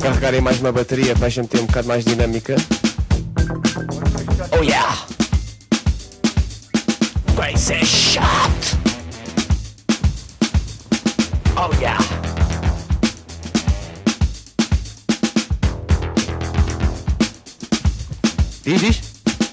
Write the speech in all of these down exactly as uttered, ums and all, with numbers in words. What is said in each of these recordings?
carregarem mais uma bateria para a gente ter um bocado mais dinâmica. Oh yeah! Crazy shot! Oh yeah! Diz, diz?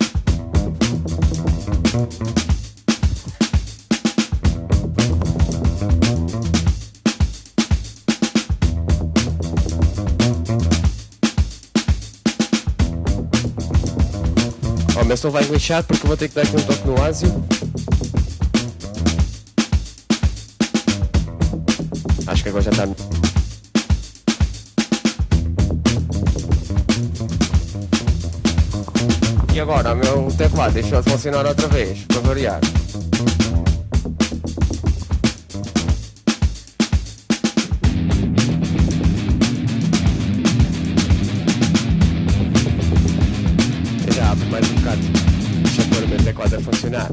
Oh, mas não vai glitchar porque eu vou ter que dar aqui um toque no Ázio. Acho que agora já está. E agora o meu teclado deixou de funcionar outra vez, para variar. Eu já abro mais um bocado. Deixa eu pôr o meu teclado a funcionar.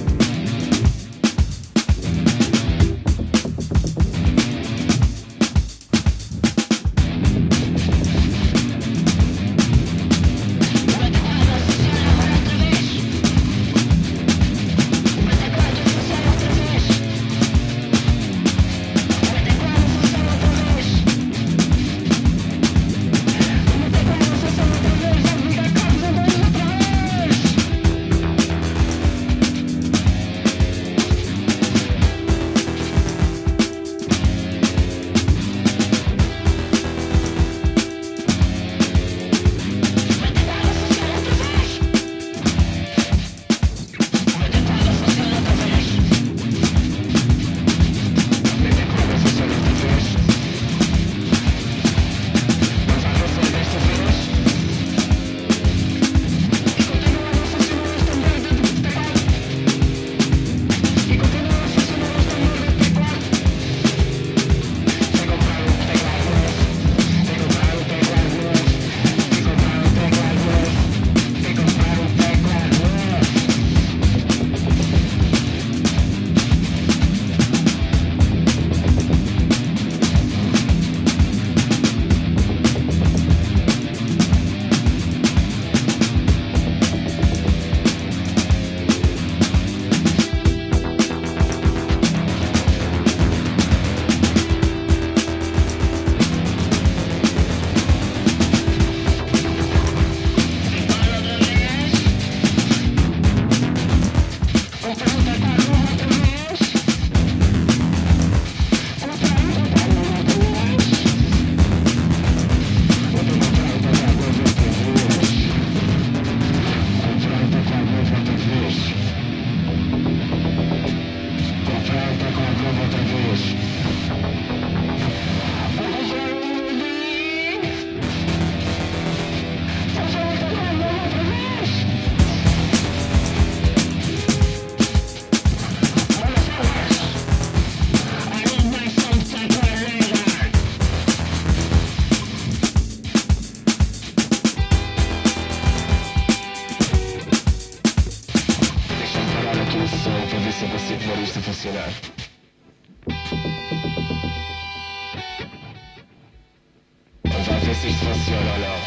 Vamos lá ver se isto funciona ou não.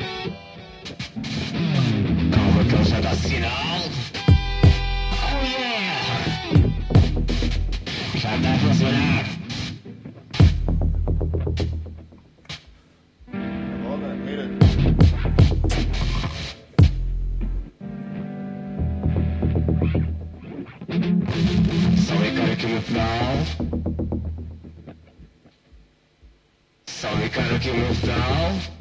Calma que ele já dá sinal. Oh yeah! Já está a funcionar. So we gotta keep now. So we gotta keep move now.